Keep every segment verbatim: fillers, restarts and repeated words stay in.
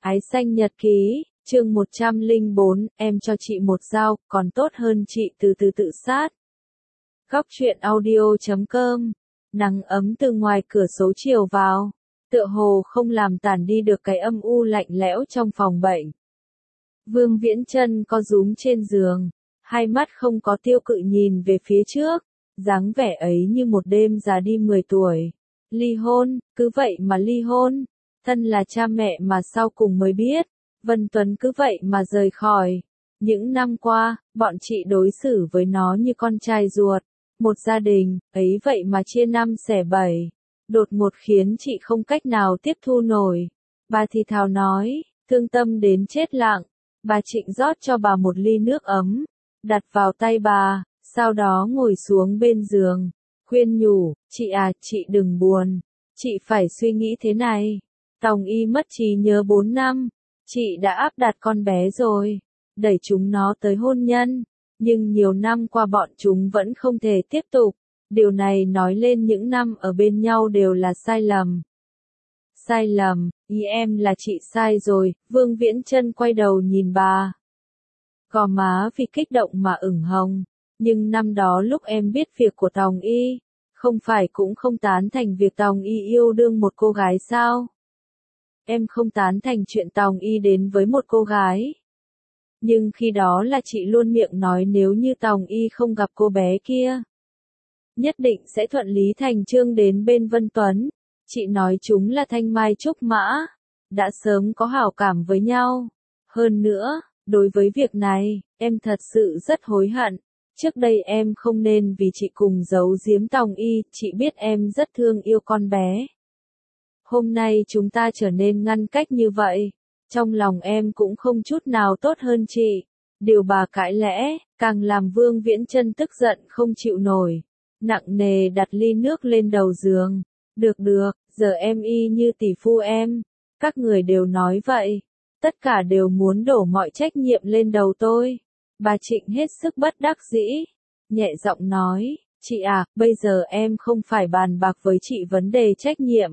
Ái xanh nhật ký, chương một trăm lẻ bốn, em cho chị một dao, còn tốt hơn chị từ từ tự sát. Góc truyện audio chấm com, nắng ấm từ ngoài cửa sổ chiều vào, tựa hồ không làm tản đi được cái âm u lạnh lẽo trong phòng bệnh. Vương Viễn Chân co rúm trên giường, hai mắt không có tiêu cự nhìn về phía trước, dáng vẻ ấy như một đêm già đi mười tuổi. Ly hôn, cứ vậy mà ly hôn. Thân là cha mẹ mà sau cùng mới biết, Vân Tuấn cứ vậy mà rời khỏi. Những năm qua, bọn chị đối xử với nó như con trai ruột, một gia đình, ấy vậy mà chia năm xẻ bảy. Đột ngột khiến chị không cách nào tiếp thu nổi. Bà thì thào nói, thương tâm đến chết lặng. Bà Trịnh rót cho bà một ly nước ấm, đặt vào tay bà, sau đó ngồi xuống bên giường, khuyên nhủ, chị à, chị đừng buồn, chị phải suy nghĩ thế này. Tòng Y mất trí nhớ bốn năm, chị đã áp đặt con bé rồi, đẩy chúng nó tới hôn nhân, nhưng nhiều năm qua bọn chúng vẫn không thể tiếp tục, điều này nói lên những năm ở bên nhau đều là sai lầm. Sai lầm, ý em là chị sai rồi, Vương Viễn Chân quay đầu nhìn bà. Gò má vì kích động mà ửng hồng, nhưng năm đó lúc em biết việc của Tòng Y, không phải cũng không tán thành việc Tòng Y yêu đương một cô gái sao? Em không tán thành chuyện Tòng Y đến với một cô gái. Nhưng khi đó là chị luôn miệng nói nếu như Tòng Y không gặp cô bé kia, nhất định sẽ thuận lý thành chương đến bên Vân Tuấn. Chị nói chúng là thanh mai trúc mã, đã sớm có hảo cảm với nhau. Hơn nữa, đối với việc này, em thật sự rất hối hận. Trước đây em không nên vì chị cùng giấu giếm Tòng Y, chị biết em rất thương yêu con bé. Hôm nay chúng ta trở nên ngăn cách như vậy, trong lòng em cũng không chút nào tốt hơn chị. Điều bà cãi lẽ, càng làm Vương Viễn Chân tức giận không chịu nổi, nặng nề đặt ly nước lên đầu giường. Được được, giờ em y như tỷ phu em, các người đều nói vậy, tất cả đều muốn đổ mọi trách nhiệm lên đầu tôi. Bà Trịnh hết sức bất đắc dĩ, nhẹ giọng nói, chị à, bây giờ em không phải bàn bạc với chị vấn đề trách nhiệm,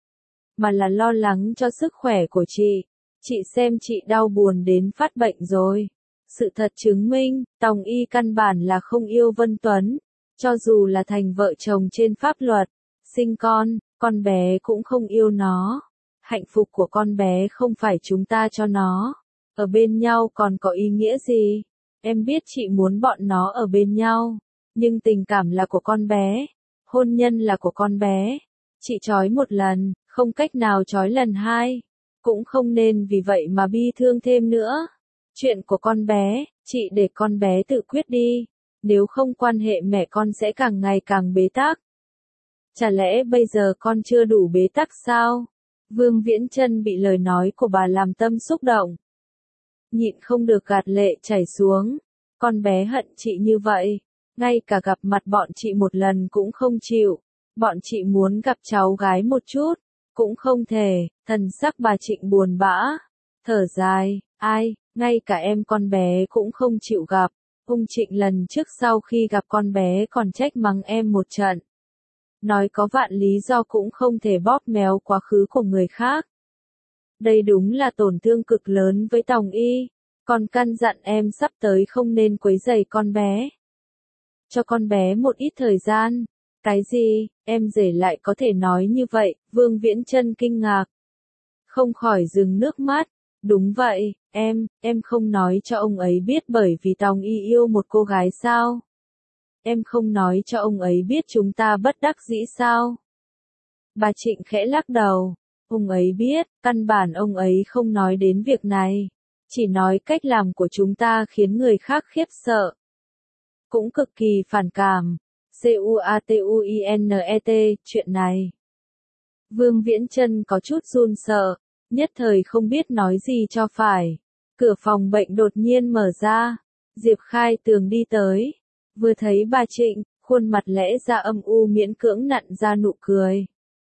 mà là lo lắng cho sức khỏe của chị. Chị xem chị đau buồn đến phát bệnh rồi. Sự thật chứng minh, Tòng Y căn bản là không yêu Vân Tuấn, cho dù là thành vợ chồng trên pháp luật, sinh con, con bé cũng không yêu nó. Hạnh phúc của con bé không phải chúng ta cho nó. Ở bên nhau còn có ý nghĩa gì? Em biết chị muốn bọn nó ở bên nhau, nhưng tình cảm là của con bé, hôn nhân là của con bé. Chị trói một lần, không cách nào trói lần hai, cũng không nên vì vậy mà bi thương thêm nữa. Chuyện của con bé, chị để con bé tự quyết đi, nếu không quan hệ mẹ con sẽ càng ngày càng bế tắc. Chả lẽ bây giờ con chưa đủ bế tắc sao? Vương Viễn Chân bị lời nói của bà làm tâm xúc động, nhịn không được gạt lệ chảy xuống. Con bé hận chị như vậy, ngay cả gặp mặt bọn chị một lần cũng không chịu. Bọn chị muốn gặp cháu gái một chút, cũng không thể. Thần sắc bà Trịnh buồn bã, thở dài, ai, ngay cả em con bé cũng không chịu gặp. Ông Trịnh lần trước sau khi gặp con bé còn trách mắng em một trận, nói có vạn lý do cũng không thể bóp méo quá khứ của người khác. Đây đúng là tổn thương cực lớn với Tòng Y, còn căn dặn em sắp tới không nên quấy rầy con bé. Cho con bé một ít thời gian. Cái gì, em rể lại có thể nói như vậy? Vương Viễn Chân kinh ngạc, không khỏi dừng nước mắt. Đúng vậy, em, em không nói cho ông ấy biết bởi vì Tòng Y yêu một cô gái sao? Em không nói cho ông ấy biết chúng ta bất đắc dĩ sao? Bà Trịnh khẽ lắc đầu, ông ấy biết, căn bản ông ấy không nói đến việc này, chỉ nói cách làm của chúng ta khiến người khác khiếp sợ, cũng cực kỳ phản cảm. C-U-A-T-U-I-N-E-T, chuyện này. Vương Viễn Chân có chút run sợ, nhất thời không biết nói gì cho phải. Cửa phòng bệnh đột nhiên mở ra, Diệp Khai Tường đi tới, vừa thấy bà Trịnh, khuôn mặt lẽ ra âm u miễn cưỡng nặn ra nụ cười.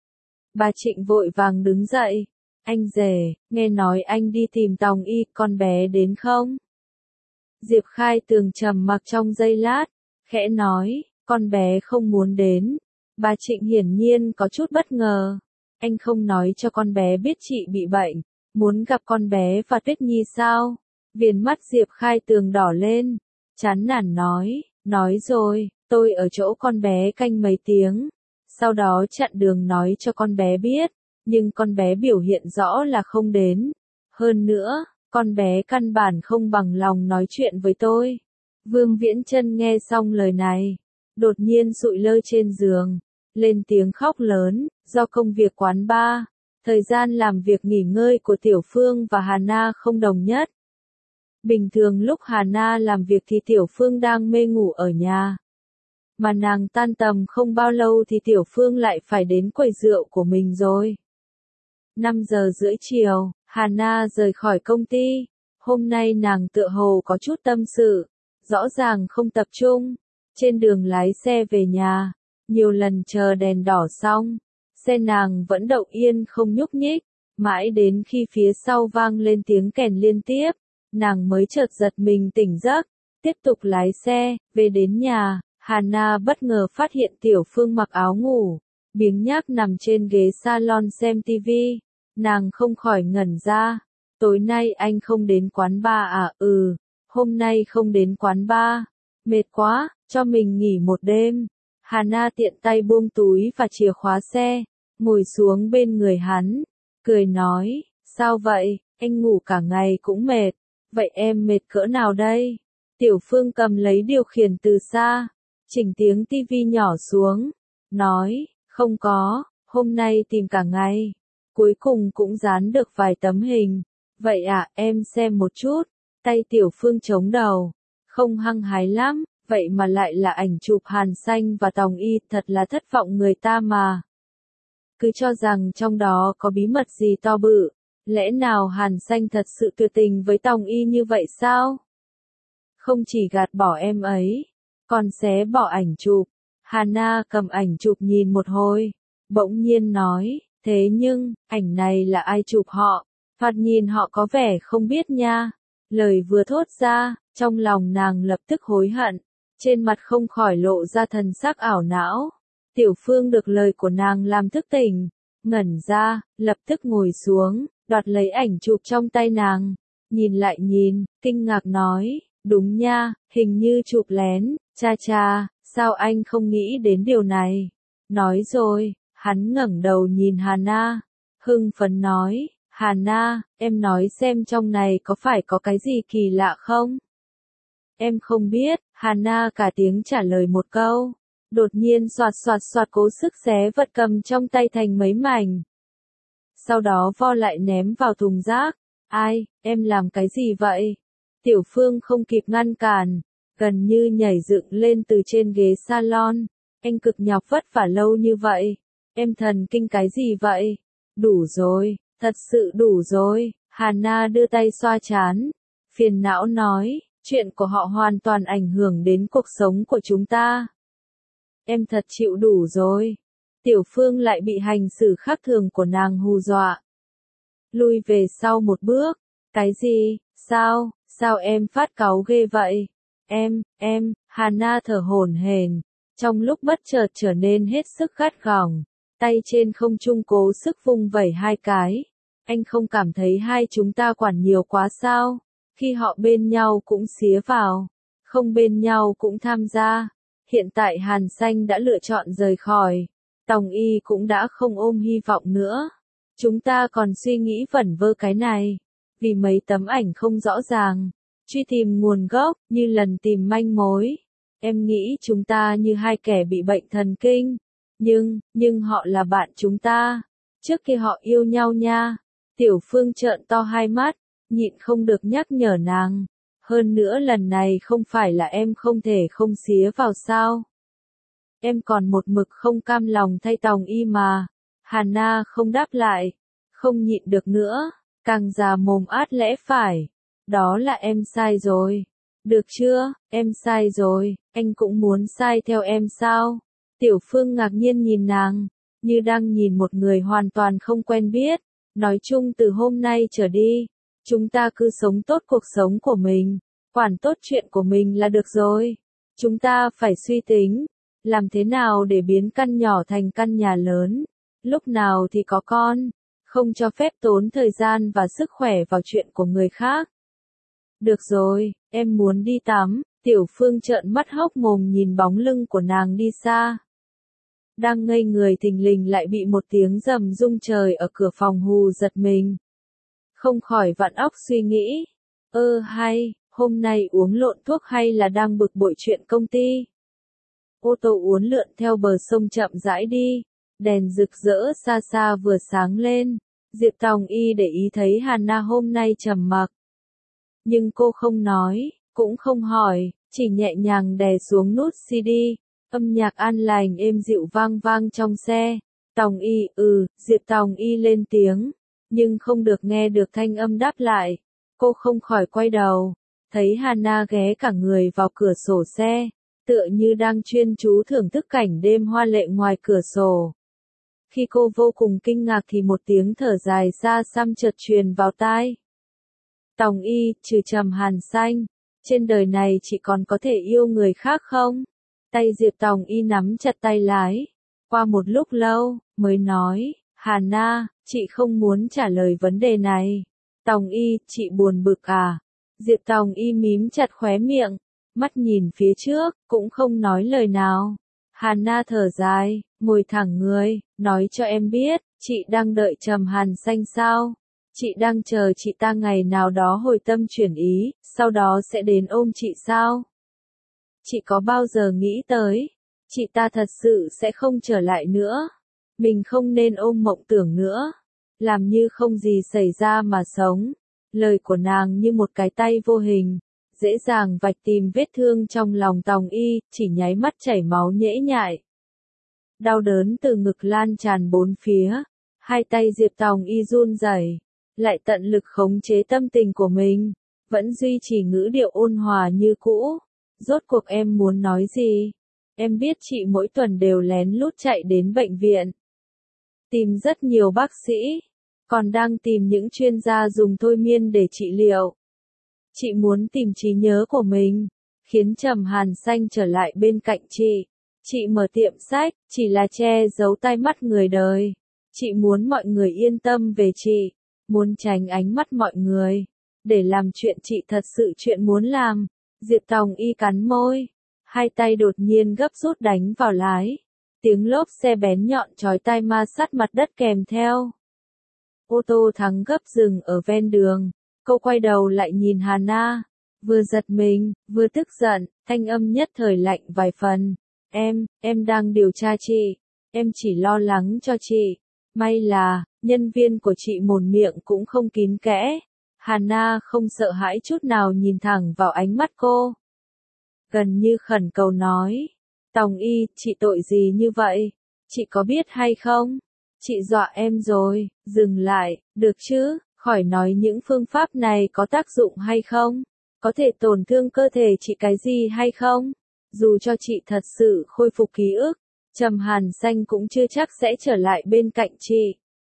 Bà Trịnh vội vàng đứng dậy, anh rể, nghe nói anh đi tìm Tòng Y, con bé đến không? Diệp Khai Tường trầm mặc trong giây lát, khẽ nói, con bé không muốn đến. Bà Trịnh hiển nhiên có chút bất ngờ, anh không nói cho con bé biết chị bị bệnh, Muốn gặp con bé và Tuyết Nhi sao? Viền mắt Diệp Khai Tường đỏ lên, chán nản nói, nói rồi, tôi ở chỗ con bé canh mấy tiếng, sau đó chặn đường nói cho con bé biết, nhưng con bé biểu hiện rõ là không đến. Hơn nữa, con bé căn bản không bằng lòng nói chuyện với tôi. Vương Viễn Chân nghe xong lời này, đột nhiên sụi lơ trên giường, lên tiếng khóc lớn, do công việc quán bar, thời gian làm việc nghỉ ngơi của Tiểu Phương và Hà Na không đồng nhất. Bình thường lúc Hà Na làm việc thì Tiểu Phương đang mê ngủ ở nhà. Mà nàng tan tầm không bao lâu thì Tiểu Phương lại phải đến quầy rượu của mình rồi. năm giờ rưỡi chiều, Hà Na rời khỏi công ty. Hôm nay nàng tựa hồ có chút tâm sự, rõ ràng không tập trung. Trên đường lái xe về nhà, nhiều lần chờ đèn đỏ xong, xe nàng vẫn đậu yên không nhúc nhích, mãi đến khi phía sau vang lên tiếng kèn liên tiếp, nàng mới chợt giật mình tỉnh giấc, tiếp tục lái xe, về đến nhà, Hà Na bất ngờ phát hiện Tiểu Phương mặc áo ngủ, biếng nhác nằm trên ghế salon xem tivi, nàng không khỏi ngẩn ra, tối nay anh không đến quán bar à? Ừ, hôm nay không đến quán bar, mệt quá, cho mình nghỉ một đêm. Hà Na tiện tay buông túi và chìa khóa xe, ngồi xuống bên người hắn, cười nói, sao vậy, anh ngủ cả ngày cũng mệt, vậy em mệt cỡ nào đây? Tiểu Phương cầm lấy điều khiển từ xa, chỉnh tiếng tivi nhỏ xuống, nói, không có, hôm nay tìm cả ngày, cuối cùng cũng dán được vài tấm hình, vậy à, em xem một chút, tay Tiểu Phương chống đầu, không hăng hái lắm. Vậy mà lại là ảnh chụp Hàn Xanh và Tòng Y, thật là thất vọng người ta mà. Cứ cho rằng trong đó có bí mật gì to bự, lẽ nào Hàn Xanh thật sự tuyệt tình với Tòng Y như vậy sao? Không chỉ gạt bỏ em ấy, còn xé bỏ ảnh chụp. Hà Na cầm ảnh chụp nhìn một hồi, bỗng nhiên nói, thế nhưng, ảnh này là ai chụp họ? Thoạt nhìn họ có vẻ không biết nha. Lời vừa thốt ra, trong lòng nàng lập tức hối hận. Trên mặt không khỏi lộ ra thần sắc ảo não. Tiểu Phương được lời của nàng làm thức tỉnh, ngẩn ra, lập tức ngồi xuống, đoạt lấy ảnh chụp trong tay nàng, nhìn lại nhìn, kinh ngạc nói, đúng nha, hình như chụp lén, cha cha, sao anh không nghĩ đến điều này? Nói rồi, hắn ngẩng đầu nhìn Hà Na, hưng phấn nói, Hà Na, em nói xem trong này có phải có cái gì kỳ lạ không? Em không biết, Hà Na cả tiếng trả lời một câu. Đột nhiên xoạt xoạt xoạt cố sức xé vật cầm trong tay thành mấy mảnh. Sau đó vo lại ném vào thùng rác. Ai, em làm cái gì vậy? Tiểu Phương không kịp ngăn cản, gần như nhảy dựng lên từ trên ghế salon. Anh cực nhọc vất vả lâu như vậy. Em thần kinh cái gì vậy? Đủ rồi, thật sự đủ rồi. Hà Na đưa tay xoa trán, phiền não nói. Chuyện của họ hoàn toàn ảnh hưởng đến cuộc sống của chúng ta. Em thật chịu đủ rồi. Tiểu Phương lại bị hành xử khác thường của nàng hù dọa. Lui về sau một bước. Cái gì? Sao? Sao em phát cáu ghê vậy? Em, em, Hà Na thở hổn hển, trong lúc bất chợt trở nên hết sức gắt gỏng, tay trên không trung cố sức vung vẩy hai cái. Anh không cảm thấy hai chúng ta quản nhiều quá sao? Khi họ bên nhau cũng xía vào, không bên nhau cũng tham gia. Hiện tại Hàn Xanh đã lựa chọn rời khỏi, Tòng Y cũng đã không ôm hy vọng nữa. Chúng ta còn suy nghĩ vẩn vơ cái này, vì mấy tấm ảnh không rõ ràng, truy tìm nguồn gốc, như lần tìm manh mối. Em nghĩ chúng ta như hai kẻ bị bệnh thần kinh, nhưng, nhưng họ là bạn chúng ta, trước kia họ yêu nhau nha. Tiểu Phương trợn to hai mắt, nhịn không được nhắc nhở nàng. Hơn nữa lần này không phải là em không thể không xía vào sao. Em còn một mực không cam lòng thay Tòng Y mà. Hà Na không đáp lại, không nhịn được nữa, càng già mồm át lẽ phải. Đó là em sai rồi. Được chưa, em sai rồi, anh cũng muốn sai theo em sao? Tiểu Phương ngạc nhiên nhìn nàng, như đang nhìn một người hoàn toàn không quen biết. Nói chung từ hôm nay trở đi, chúng ta cứ sống tốt cuộc sống của mình, quản tốt chuyện của mình là được rồi. Chúng ta phải suy tính, làm thế nào để biến căn nhỏ thành căn nhà lớn, lúc nào thì có con, Không cho phép tốn thời gian và sức khỏe vào chuyện của người khác. Được rồi, em muốn đi tắm. Tiểu Phương trợn mắt hốc mồm nhìn bóng lưng của nàng đi xa. Đang ngây người thình lình lại bị một tiếng rầm rung trời ở cửa phòng hù giật mình. Không khỏi vặn óc suy nghĩ. Ơ hay, hôm nay uống lộn thuốc hay là đang bực bội chuyện công ty? Ô tô uốn lượn theo bờ sông chậm rãi đi. Đèn rực rỡ xa xa vừa sáng lên. Diệp Tòng Y để ý thấy Hana hôm nay trầm mặc. Nhưng cô không nói, cũng không hỏi, chỉ nhẹ nhàng đè xuống nút xê đê. Âm nhạc an lành êm dịu vang vang trong xe. Tòng Y, ừ, Diệp Tòng Y lên tiếng, nhưng không được nghe được thanh âm đáp lại. Cô không khỏi quay đầu, thấy Hana ghé cả người vào cửa sổ xe, tựa như đang chuyên chú thưởng thức cảnh đêm hoa lệ ngoài cửa sổ. Khi cô vô cùng kinh ngạc thì một tiếng thở dài xa xăm chợt truyền vào tai. Tòng Y, trừ Trầm Hàn Xanh, trên đời này chị còn có thể yêu người khác không? Tay Diệp Tòng Y nắm chặt tay lái. Qua một lúc lâu, mới nói, Hana, chị không muốn trả lời vấn đề này. Tòng Y, chị buồn bực à? Diệp Tòng Y mím chặt khóe miệng, mắt nhìn phía trước, cũng không nói lời nào. Hana thở dài, ngồi thẳng người, nói cho em biết, chị đang đợi Trầm Hàn Xanh sao? Chị đang chờ chị ta ngày nào đó hồi tâm chuyển ý, sau đó sẽ đến ôm chị sao? Chị có bao giờ nghĩ tới, chị ta thật sự sẽ không trở lại nữa? Mình không nên ôm mộng tưởng nữa, làm như không gì xảy ra mà sống. Lời của nàng như một cái tay vô hình, dễ dàng vạch tìm vết thương trong lòng Tòng Y, chỉ nháy mắt chảy máu nhễ nhại. Đau đớn từ ngực lan tràn bốn phía, hai tay Diệp Tòng Y run rẩy, lại tận lực khống chế tâm tình của mình, vẫn duy trì ngữ điệu ôn hòa như cũ. Rốt cuộc em muốn nói gì? Em biết chị mỗi tuần đều lén lút chạy đến bệnh viện, tìm rất nhiều bác sĩ, còn đang tìm những chuyên gia dùng thôi miên để trị liệu. Chị muốn tìm trí nhớ của mình, khiến Trầm Hàn Xanh trở lại bên cạnh chị. Chị mở tiệm sách, chỉ là che giấu tai mắt người đời. Chị muốn mọi người yên tâm về chị, muốn tránh ánh mắt mọi người, để làm chuyện chị thật sự chuyện muốn làm. Diệp Tòng Y cắn môi, hai tay đột nhiên gấp rút đánh vào lái. Tiếng lốp xe bén nhọn chói tai ma sát mặt đất kèm theo. Ô tô thắng gấp dừng ở ven đường. Cô quay đầu lại nhìn Hana, vừa giật mình, vừa tức giận, thanh âm nhất thời lạnh vài phần. Em, em đang điều tra chị, em chỉ lo lắng cho chị. May là, nhân viên của chị mồm miệng cũng không kín kẽ. Hana không sợ hãi chút nào nhìn thẳng vào ánh mắt cô. Gần như khẩn cầu nói, Tòng Y, chị tội gì như vậy? Chị có biết hay không? Chị dọa em rồi, dừng lại, được chứ, khỏi nói những phương pháp này có tác dụng hay không? Có thể tổn thương cơ thể chị cái gì hay không? Dù cho chị thật sự khôi phục ký ức, Trầm Hàn Xanh cũng chưa chắc sẽ trở lại bên cạnh chị.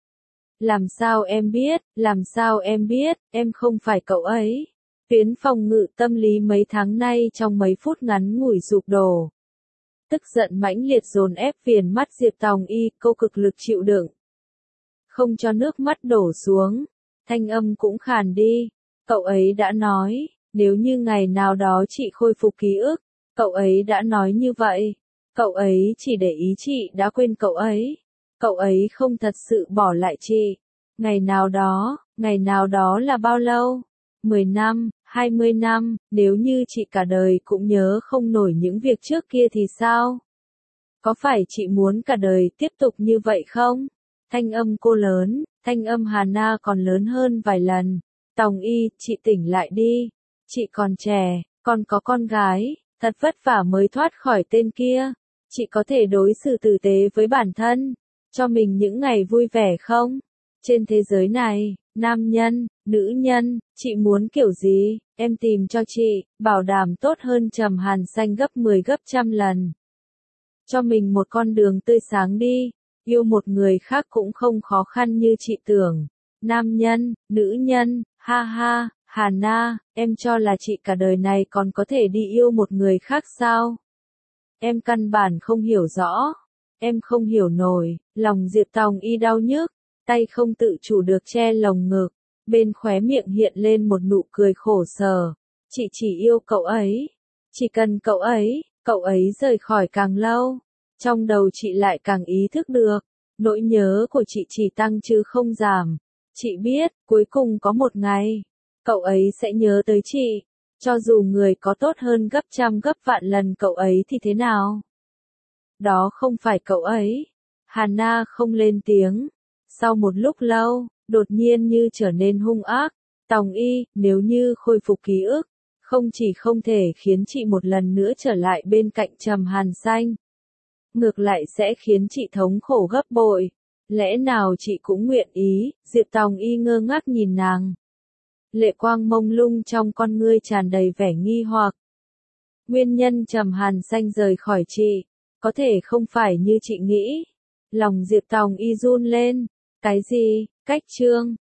Làm sao em biết, làm sao em biết, em không phải cậu ấy. Tuyến phòng ngự tâm lý mấy tháng nay trong mấy phút ngắn ngủi sụp đổ. Tức giận mãnh liệt dồn ép viền mắt Diệp Tòng Y, cô cực lực chịu đựng. Không cho nước mắt đổ xuống, thanh âm cũng khàn đi. Cậu ấy đã nói, nếu như ngày nào đó chị khôi phục ký ức, cậu ấy đã nói như vậy. Cậu ấy chỉ để ý chị đã quên cậu ấy. Cậu ấy không thật sự bỏ lại chị. Ngày nào đó, ngày nào đó là bao lâu? mười năm, hai mươi năm, nếu như chị cả đời cũng nhớ không nổi những việc trước kia thì sao? Có phải chị muốn cả đời tiếp tục như vậy không? Thanh âm cô lớn, thanh âm Hana còn lớn hơn vài lần. Tòng Y, chị tỉnh lại đi. Chị còn trẻ, còn có con gái, thật vất vả mới thoát khỏi tên kia. Chị có thể đối xử tử tế với bản thân, cho mình những ngày vui vẻ không? Trên thế giới này, nam nhân, nữ nhân, chị muốn kiểu gì, em tìm cho chị, bảo đảm tốt hơn Trầm Hàn Xanh gấp mười gấp trăm lần. Cho mình một con đường tươi sáng đi, yêu một người khác cũng không khó khăn như chị tưởng. Nam nhân, nữ nhân, ha ha, Hana, em cho là chị cả đời này còn có thể đi yêu một người khác sao? Em căn bản không hiểu rõ, em không hiểu nổi, lòng Diệp Tòng Y đau nhức. tay không tự chủ được che lồng ngực, bên khóe miệng hiện lên một nụ cười khổ sở. Chị chỉ yêu cậu ấy, chỉ cần cậu ấy, cậu ấy rời khỏi càng lâu, trong đầu chị lại càng ý thức được, nỗi nhớ của chị chỉ tăng chứ không giảm. Chị biết, cuối cùng có một ngày, cậu ấy sẽ nhớ tới chị, cho dù người có tốt hơn gấp trăm gấp vạn lần cậu ấy thì thế nào? Đó không phải cậu ấy. Hana không lên tiếng. Sau một lúc lâu, đột nhiên như trở nên hung ác. Tòng Y, nếu như khôi phục ký ức, không chỉ không thể khiến chị một lần nữa trở lại bên cạnh Trầm Hàn Xanh, ngược lại sẽ khiến chị thống khổ gấp bội. Lẽ nào chị cũng nguyện ý? Diệp Tòng Y ngơ ngác nhìn nàng. Lệ quang mông lung trong con ngươi tràn đầy vẻ nghi hoặc. Nguyên nhân Trầm Hàn Xanh rời khỏi chị, có thể không phải như chị nghĩ. Lòng Diệp Tòng Y run lên. Cái gì? Cách Trương?